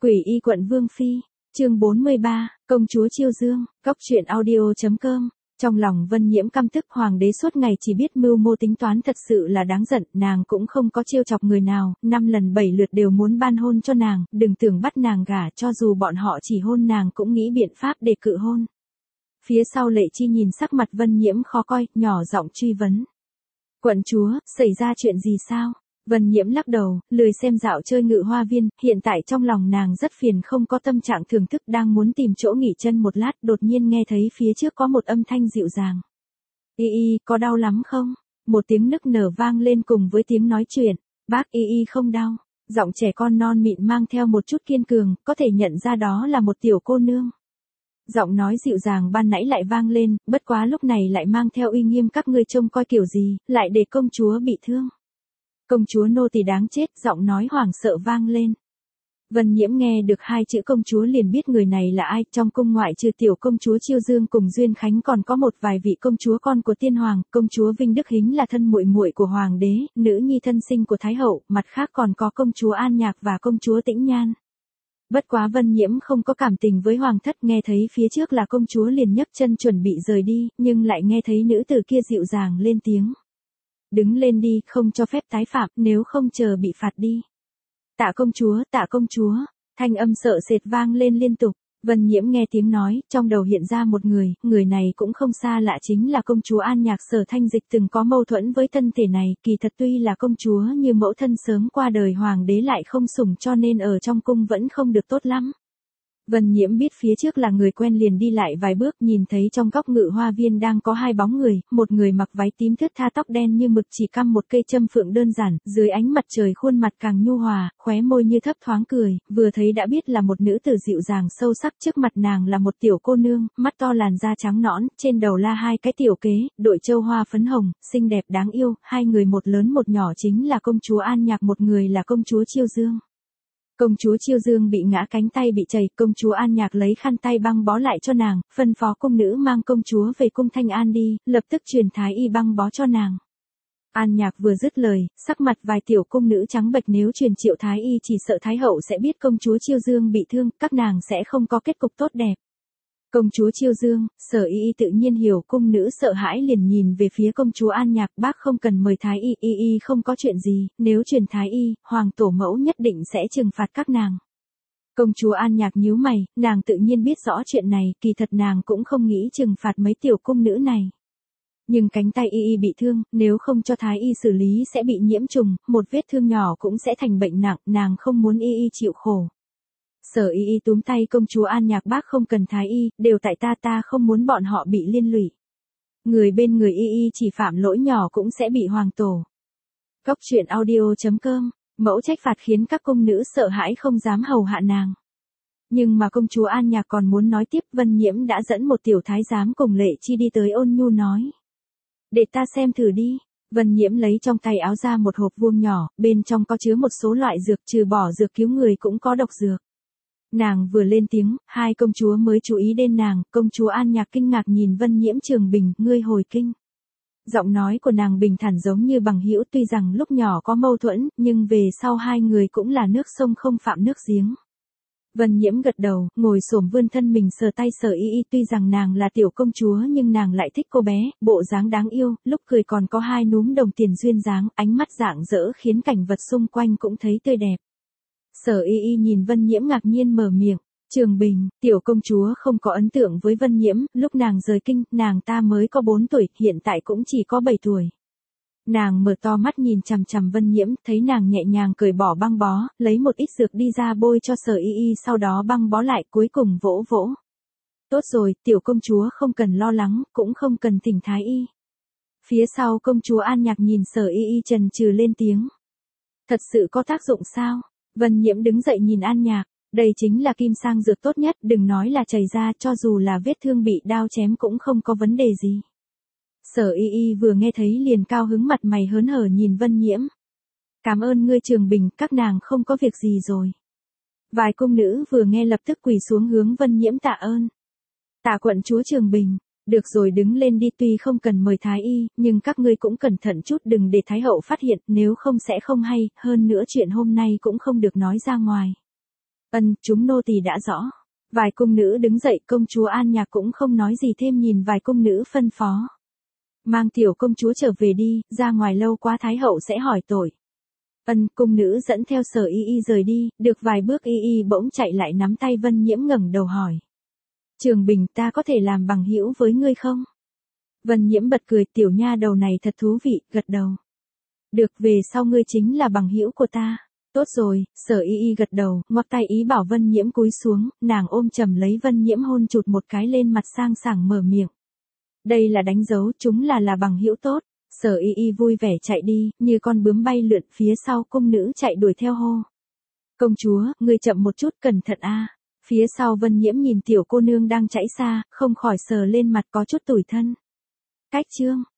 Quỷ y quận Vương Phi, chương 43, công chúa Chiêu Dương, Cóc truyện audio.com. Trong lòng Vân Nhiễm căm tức hoàng đế suốt ngày chỉ biết mưu mô tính toán thật sự là đáng giận, nàng cũng không có trêu chọc người nào, 5 lần 7 lượt đều muốn ban hôn cho nàng, đừng tưởng bắt nàng gả, cho dù bọn họ chỉ hôn nàng cũng nghĩ biện pháp để cự hôn. Phía sau Lệ Chi nhìn sắc mặt Vân Nhiễm khó coi, nhỏ giọng truy vấn. Quận chúa, xảy ra chuyện gì sao? Vân Nhiễm lắc đầu, lười xem dạo chơi Ngự Hoa Viên, hiện tại trong lòng nàng rất phiền, không có tâm trạng thưởng thức, đang muốn tìm chỗ nghỉ chân một lát, đột nhiên nghe thấy phía trước có một âm thanh dịu dàng. Y, có đau lắm không? Một tiếng nức nở vang lên cùng với tiếng nói chuyện. Bác Y không đau. Giọng trẻ con non mịn mang theo một chút kiên cường, có thể nhận ra đó là một tiểu cô nương. Giọng nói dịu dàng ban nãy lại vang lên, bất quá lúc này lại mang theo uy nghiêm, các ngươi trông coi kiểu gì, lại để công chúa bị thương. Công chúa nô tỳ đáng chết, giọng nói hoảng sợ vang lên. Vân Nhiễm nghe được 2 chữ công chúa liền biết người này là ai, trong cung ngoại trừ tiểu công chúa Chiêu Dương cùng Duyên Khánh còn có một vài vị công chúa con của tiên hoàng, công chúa Vinh Đức Hính là thân muội muội của hoàng đế, nữ nhi thân sinh của thái hậu, mặt khác còn có công chúa An Nhạc và công chúa Tĩnh Nhan. Bất quá Vân Nhiễm không có cảm tình với hoàng thất, nghe thấy phía trước là công chúa liền nhấc chân chuẩn bị rời đi, nhưng lại nghe thấy nữ tử kia dịu dàng lên tiếng. Đứng lên đi, không cho phép tái phạm, nếu không chờ bị phạt đi. Tạ công chúa, thanh âm sợ sệt vang lên liên tục. Vân Nhiễm nghe tiếng nói, trong đầu hiện ra một người này cũng không xa lạ, chính là công chúa An Nhạc. Sở Thanh Dịch từng có mâu thuẫn với thân thể này, kỳ thật tuy là công chúa như mẫu thân sớm qua đời, hoàng đế lại không sủng cho nên ở trong cung vẫn không được tốt lắm. Vân Nhiễm biết phía trước là người quen liền đi lại vài bước, nhìn thấy trong góc Ngự Hoa Viên đang có 2 bóng người, một người mặc váy tím thướt tha, tóc đen như mực, chỉ cắm một cây châm phượng đơn giản, dưới ánh mặt trời khuôn mặt càng nhu hòa, khóe môi như thấp thoáng cười, vừa thấy đã biết là một nữ tử dịu dàng sâu sắc. Trước mặt nàng là một tiểu cô nương, mắt to, làn da trắng nõn, trên đầu la 2 cái tiểu kế, đội châu hoa phấn hồng, xinh đẹp đáng yêu, 2 người một lớn một nhỏ chính là công chúa An Nhạc, một người là công chúa Chiêu Dương. Công chúa Chiêu Dương bị ngã, cánh tay bị chảy, công chúa An Nhạc lấy khăn tay băng bó lại cho nàng, phân phó cung nữ mang công chúa về cung Thanh An đi, lập tức truyền thái y băng bó cho nàng. An Nhạc vừa dứt lời, sắc mặt vài tiểu cung nữ trắng bệch, nếu truyền triệu thái y chỉ sợ thái hậu sẽ biết công chúa Chiêu Dương bị thương, các nàng sẽ không có kết cục tốt đẹp. Công chúa Chiêu Dương, Sở Y tự nhiên hiểu, cung nữ sợ hãi liền nhìn về phía công chúa An Nhạc, bác không cần mời thái y, không có chuyện gì, nếu truyền thái y, hoàng tổ mẫu nhất định sẽ trừng phạt các nàng. Công chúa An Nhạc nhíu mày, nàng tự nhiên biết rõ chuyện này, kỳ thật nàng cũng không nghĩ trừng phạt mấy tiểu cung nữ này. Nhưng cánh tay y bị thương, nếu không cho thái y xử lý sẽ bị nhiễm trùng, một vết thương nhỏ cũng sẽ thành bệnh nặng, nàng không muốn y chịu khổ. Sở Y túm tay công chúa An Nhạc, bác không cần thái y, đều tại ta không muốn bọn họ bị liên lụy. Người bên người y chỉ phạm lỗi nhỏ cũng sẽ bị hoàng tổ. Cóc truyện audio.com, mẫu trách phạt khiến các cung nữ sợ hãi không dám hầu hạ nàng. Nhưng mà công chúa An Nhạc còn muốn nói tiếp, Vân Nhiễm đã dẫn một tiểu thái giám cùng Lệ Chi đi tới, ôn nhu nói. Để ta xem thử đi. Vân Nhiễm lấy trong tay áo ra một hộp vuông nhỏ, bên trong có chứa một số loại dược, trừ bỏ dược cứu người cũng có độc dược. Nàng vừa lên tiếng, 2 công chúa mới chú ý đến nàng, công chúa An Nhạc kinh ngạc nhìn Vân Nhiễm, Trường Bình, ngươi hồi kinh. Giọng nói của nàng bình thản giống như bằng hữu, tuy rằng lúc nhỏ có mâu thuẫn, nhưng về sau 2 người cũng là nước sông không phạm nước giếng. Vân Nhiễm gật đầu, ngồi xổm vươn thân mình sờ tay Sở Y, tuy rằng nàng là tiểu công chúa nhưng nàng lại thích cô bé, bộ dáng đáng yêu, lúc cười còn có 2 núm đồng tiền duyên dáng, ánh mắt rạng rỡ khiến cảnh vật xung quanh cũng thấy tươi đẹp. Sở Y nhìn Vân Nhiễm ngạc nhiên mở miệng, Trường Bình, tiểu công chúa không có ấn tượng với Vân Nhiễm, lúc nàng rời kinh, nàng ta mới có 4 tuổi, hiện tại cũng chỉ có 7 tuổi. Nàng mở to mắt nhìn chằm chằm Vân Nhiễm, thấy nàng nhẹ nhàng cởi bỏ băng bó, lấy một ít dược đi ra bôi cho Sở Y, sau đó băng bó lại, cuối cùng vỗ vỗ. Tốt rồi, tiểu công chúa không cần lo lắng, cũng không cần thỉnh thái y. Phía sau công chúa An Nhạc nhìn Sở Y chần chừ lên tiếng. Thật sự có tác dụng sao? Vân Nhiễm đứng dậy nhìn An Nhạc, đây chính là kim sang dược tốt nhất, đừng nói là chảy ra, cho dù là vết thương bị đao chém cũng không có vấn đề gì. Sở Y vừa nghe thấy liền cao hứng, mặt mày hớn hở nhìn Vân Nhiễm. Cảm ơn ngươi Trường Bình, các nàng không có việc gì rồi. Vài cung nữ vừa nghe lập tức quỳ xuống hướng Vân Nhiễm tạ ơn. Tạ quận chúa Trường Bình, được rồi đứng lên đi, tuy không cần mời thái y, nhưng các ngươi cũng cẩn thận chút, đừng để thái hậu phát hiện, nếu không sẽ không hay, hơn nữa chuyện hôm nay cũng không được nói ra ngoài. Chúng nô tỳ đã rõ. Vài cung nữ đứng dậy, công chúa An Nhạc cũng không nói gì thêm, nhìn vài cung nữ phân phó. Mang tiểu công chúa trở về đi, ra ngoài lâu quá thái hậu sẽ hỏi tội. Cung nữ dẫn theo Sở Y Y rời đi, được vài bước Y Y bỗng chạy lại nắm tay Vân Nhiễm ngẩng đầu hỏi. Trường Bình, ta có thể làm bằng hữu với ngươi không? Vân Nhiễm bật cười, tiểu nha đầu này thật thú vị, gật đầu. Được, về sau ngươi chính là bằng hữu của ta. Tốt rồi, Sở Y Y gật đầu, ngoắc tay ý bảo Vân Nhiễm cúi xuống, nàng ôm chầm lấy Vân Nhiễm hôn chụt một cái lên mặt, sang sảng mở miệng. Đây là đánh dấu, chúng là bằng hữu tốt. Sở Y Y vui vẻ chạy đi, như con bướm bay lượn, phía sau cung nữ chạy đuổi theo hô. Công chúa, ngươi chậm một chút, cẩn thận a. Phía sau Vân Nhiễm nhìn tiểu cô nương đang chạy xa, không khỏi sờ lên mặt có chút tủi thân. Cách chương